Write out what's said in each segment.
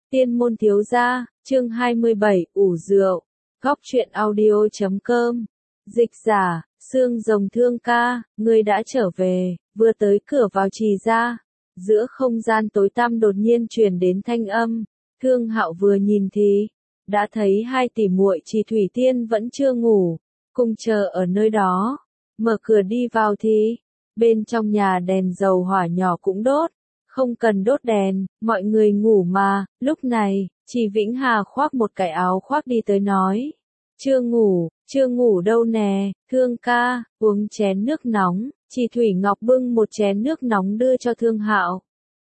Tiên môn thiếu gia, chương 27, ủ rượu. Góc truyện audio.com. Dịch giả, Xương Rồng Thương ca, ngươi đã trở về, vừa tới cửa vào Trì gia. Giữa không gian tối tăm đột nhiên truyền đến thanh âm. Thương Hạo vừa nhìn thì đã thấy hai tỷ muội Trì Thủy Tiên vẫn chưa ngủ, cùng chờ ở nơi đó. Mở cửa đi vào thì bên trong nhà đèn dầu hỏa nhỏ cũng đốt. Không cần đốt đèn, mọi người ngủ mà. Lúc này, Trì Vĩnh Hà khoác một cái áo khoác đi tới nói. Chưa ngủ đâu nè, Thương ca, uống chén nước nóng. Trì Thủy Ngọc bưng một chén nước nóng đưa cho Thương Hạo.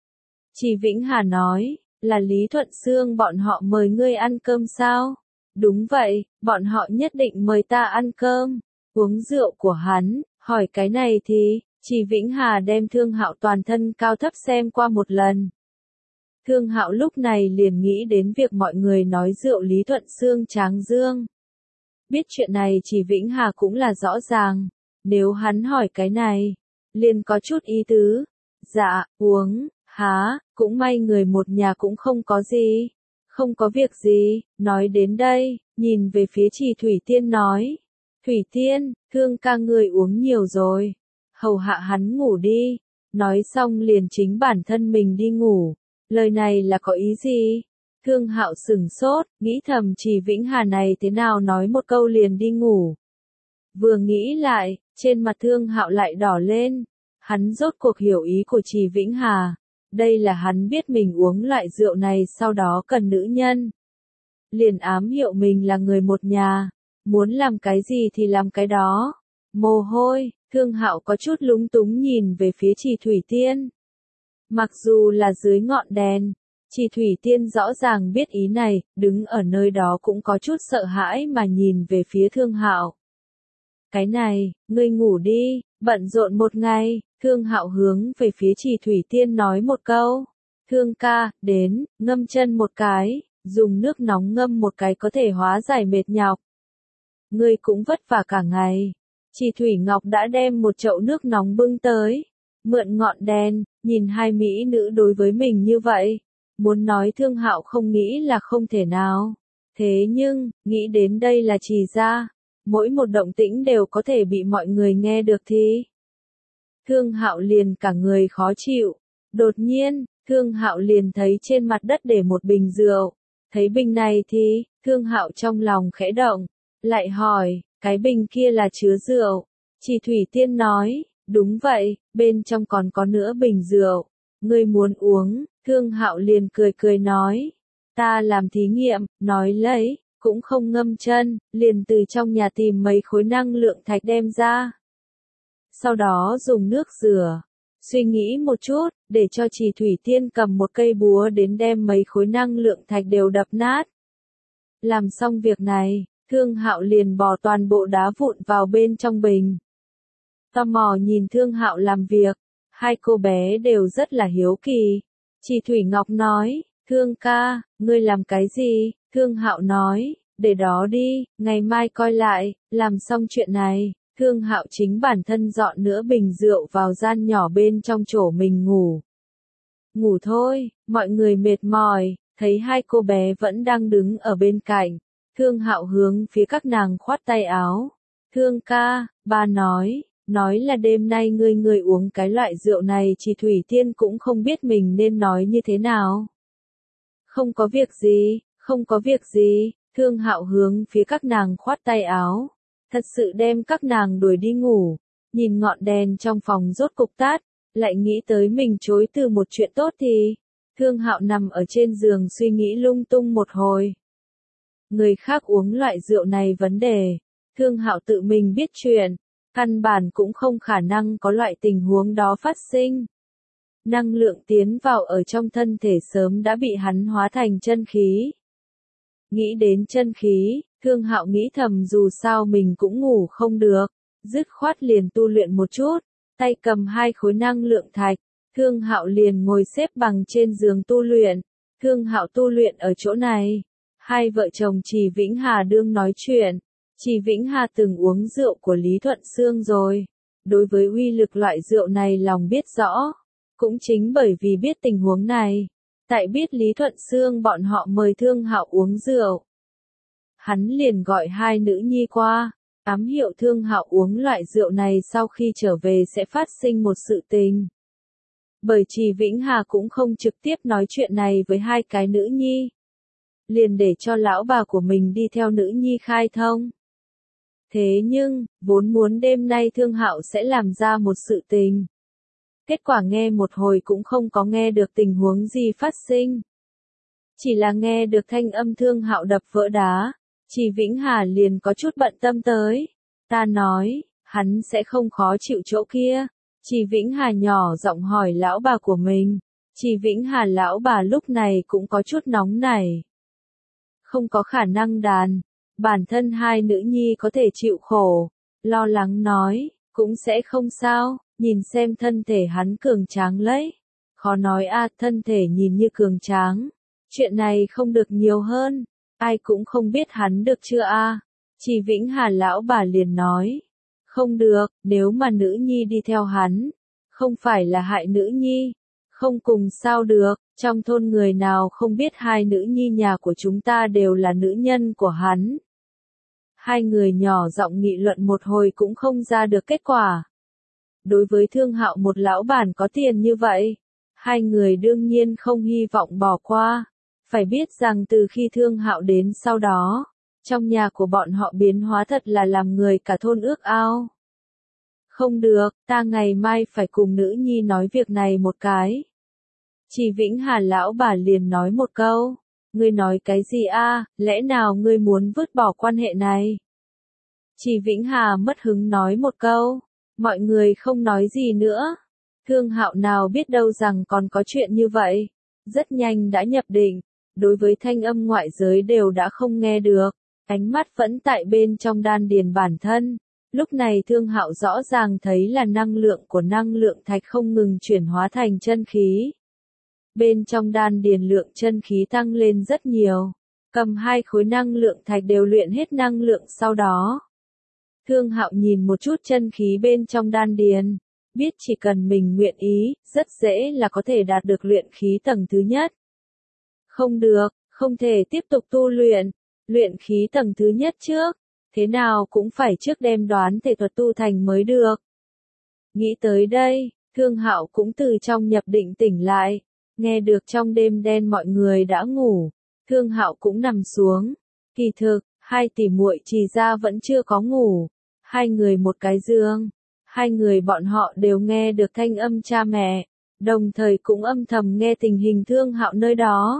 Trì Vĩnh Hà nói, là Lý Thuận Sương bọn họ mời ngươi ăn cơm sao? Đúng vậy, bọn họ nhất định mời ta ăn cơm. Uống rượu của hắn, hỏi cái này thì Trì Vĩnh Hà đem Thương Hạo toàn thân cao thấp xem qua một lần. Thương Hạo lúc này liền nghĩ đến việc mọi người nói rượu Lý Thuận Sương tráng dương. Biết chuyện này Trì Vĩnh Hà cũng là rõ ràng, nếu hắn hỏi cái này, liền có chút ý tứ. Dạ, uống, cũng may người một nhà cũng không có gì. Không có việc gì, nói đến đây, nhìn về phía Trì Thủy Tiên nói. Thủy Tiên, Thương ca người uống nhiều rồi. Hầu hạ hắn ngủ đi. Nói xong liền chính bản thân mình đi ngủ. Lời này là có ý gì? Thương Hạo sửng sốt, nghĩ thầm Trì Vĩnh Hà này thế nào nói một câu liền đi ngủ. Vừa nghĩ lại, trên mặt Thương Hạo lại đỏ lên. Hắn rốt cuộc hiểu ý của Trì Vĩnh Hà. Đây là hắn biết mình uống loại rượu này sau đó cần nữ nhân. Liền ám hiệu mình là người một nhà. Muốn làm cái gì thì làm cái đó. Mồ hôi, Thương Hạo có chút lúng túng nhìn về phía Trì Thủy Tiên. Mặc dù là dưới ngọn đèn, Trì Thủy Tiên rõ ràng biết ý này, đứng ở nơi đó cũng có chút sợ hãi mà nhìn về phía Thương Hạo. Cái này, ngươi ngủ đi, bận rộn một ngày. Thương Hạo hướng về phía Trì Thủy Tiên nói một câu. Thương ca, đến, ngâm chân một cái, dùng nước nóng ngâm một cái có thể hóa giải mệt nhọc. Ngươi cũng vất vả cả ngày. Trì Thủy Ngọc đã đem một chậu nước nóng bưng tới. Mượn ngọn đèn, nhìn hai mỹ nữ đối với mình như vậy. Muốn nói Thương Hạo không nghĩ là không thể nào. Thế nhưng, nghĩ đến đây là Trì gia. Mỗi một động tĩnh đều có thể bị mọi người nghe được thì Thương Hạo liền cả người khó chịu. Đột nhiên, Thương Hạo liền thấy trên mặt đất để một bình rượu. Thấy bình này thì, Thương Hạo trong lòng khẽ động. Lại hỏi, cái bình kia là chứa rượu. Trì Thủy Tiên nói, đúng vậy, bên trong còn có nữa bình rượu. Ngươi muốn uống? Thương Hạo liền cười nói. Ta làm thí nghiệm, nói lấy, cũng không ngâm chân, liền từ trong nhà tìm mấy khối năng lượng thạch đem ra. Sau đó dùng nước rửa. Suy nghĩ một chút, để cho Trì Thủy Tiên cầm một cây búa đến đem mấy khối năng lượng thạch đều đập nát. Làm xong việc này, Thương Hạo liền bỏ toàn bộ đá vụn vào bên trong bình. Tò mò nhìn Thương Hạo làm việc, hai cô bé đều rất là hiếu kỳ. Trì Thủy Ngọc nói, Thương ca, ngươi làm cái gì? Thương Hạo nói, để đó đi, ngày mai coi lại. Làm xong chuyện này, Thương Hạo chính bản thân dọn nữa bình rượu vào gian nhỏ bên trong chỗ mình ngủ. Ngủ thôi, mọi người mệt mỏi, thấy hai cô bé vẫn đang đứng ở bên cạnh. Thương Hạo hướng phía các nàng khoát tay áo. Thương ca, ba nói là đêm nay ngươi uống cái loại rượu này. Trì Thủy Tiên cũng không biết mình nên nói như thế nào. Không có việc gì, Thương Hạo hướng phía các nàng khoát tay áo. Thật sự đem các nàng đuổi đi ngủ. Nhìn ngọn đèn trong phòng rốt cục tắt, lại nghĩ tới mình chối từ một chuyện tốt thì Thương Hạo nằm ở trên giường suy nghĩ lung tung một hồi. Người khác uống loại rượu này vấn đề, Thương Hạo tự mình biết chuyện, căn bản cũng không khả năng có loại tình huống đó phát sinh. Năng lượng tiến vào ở trong thân thể sớm đã bị hắn hóa thành chân khí. Nghĩ đến chân khí, Thương Hạo nghĩ thầm dù sao mình cũng ngủ không được, dứt khoát liền tu luyện một chút, tay cầm hai khối năng lượng thạch, Thương Hạo liền ngồi xếp bằng trên giường tu luyện. Thương Hạo tu luyện ở chỗ này. Hai vợ chồng Trì Vĩnh Hà đương nói chuyện. Trì Vĩnh Hà từng uống rượu của Lý Thuận Sương rồi. Đối với uy lực loại rượu này lòng biết rõ. Cũng chính bởi vì biết tình huống này, Tại biết Lý Thuận Xương bọn họ mời Thương Hạo uống rượu, hắn liền gọi hai nữ nhi qua, ám hiệu Thương Hạo uống loại rượu này sau khi trở về sẽ phát sinh một sự tình. Bởi Trì Vĩnh Hà cũng không trực tiếp nói chuyện này với hai cái nữ nhi, liền để cho lão bà của mình đi theo nữ nhi khai thông. Thế nhưng, vốn muốn đêm nay Thương Hạo sẽ làm ra một sự tình. Kết quả nghe một hồi cũng không có nghe được tình huống gì phát sinh. Chỉ là nghe được thanh âm Thương Hạo đập vỡ đá, Trì Vĩnh Hà liền có chút bận tâm tới. Ta nói, hắn sẽ không khó chịu chỗ kia. Trì Vĩnh Hà nhỏ giọng hỏi lão bà của mình. Trì Vĩnh Hà lão bà lúc này cũng có chút nóng nảy. Không có khả năng đàn, bản thân hai nữ nhi có thể chịu khổ. Lo lắng nói, cũng sẽ không sao, nhìn xem thân thể hắn cường tráng lấy. Khó nói thân thể nhìn như cường tráng. Chuyện này không được nhiều hơn, ai cũng không biết hắn được chưa Trì Vĩnh Hà lão bà liền nói. Không được, nếu mà nữ nhi đi theo hắn, không phải là hại nữ nhi, không cùng sao được, trong thôn người nào không biết hai nữ nhi nhà của chúng ta đều là nữ nhân của hắn. Hai người nhỏ giọng nghị luận một hồi cũng không ra được kết quả. Đối với Thương Hạo một lão bản có tiền như vậy, hai người đương nhiên không hy vọng bỏ qua. Phải biết rằng từ khi Thương Hạo đến sau đó, trong nhà của bọn họ biến hóa thật là làm người cả thôn ước ao. Không được, ta ngày mai phải cùng nữ nhi nói việc này một cái. Trì Vĩnh Hà lão bà liền nói một câu. Ngươi nói cái gì lẽ nào ngươi muốn vứt bỏ quan hệ này? Trì Vĩnh Hà mất hứng nói một câu. Mọi người không nói gì nữa. Thương Hạo nào biết đâu rằng còn có chuyện như vậy. Rất nhanh đã nhập định. Đối với thanh âm ngoại giới đều đã không nghe được. Ánh mắt vẫn tại bên trong đan điền bản thân. Lúc này Thương Hạo rõ ràng thấy là năng lượng của năng lượng thạch không ngừng chuyển hóa thành chân khí. Bên trong đan điền lượng chân khí tăng lên rất nhiều. Cầm hai khối năng lượng thạch đều luyện hết năng lượng sau đó. Thương Hạo nhìn một chút chân khí bên trong đan điền. Biết chỉ cần mình nguyện ý, rất dễ là có thể đạt được luyện khí tầng thứ nhất. Không được, không thể tiếp tục tu luyện. Luyện khí tầng thứ nhất trước. Thế nào cũng phải trước đem đoán thể thuật tu thành mới được. Nghĩ tới đây, Thương Hạo cũng từ trong nhập định tỉnh lại. Nghe được trong đêm đen mọi người đã ngủ. Thương Hạo cũng nằm xuống. Kỳ thực, hai tỷ muội Trì gia vẫn chưa có ngủ. Hai người một cái giường. Hai người bọn họ đều nghe được thanh âm cha mẹ. Đồng thời cũng âm thầm nghe tình hình Thương Hạo nơi đó.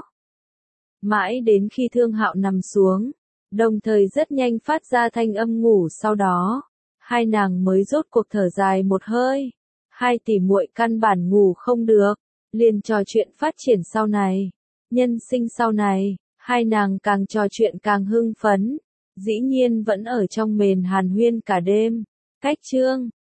Mãi đến khi Thương Hạo nằm xuống. Đồng thời rất nhanh phát ra thanh âm ngủ sau đó. Hai nàng mới rốt cuộc thở dài một hơi. Hai tỷ muội căn bản ngủ không được. Liền trò chuyện phát triển sau này. Nhân sinh sau này. Hai nàng càng trò chuyện càng hưng phấn. Dĩ nhiên vẫn ở trong mền hàn huyên cả đêm. Cách chương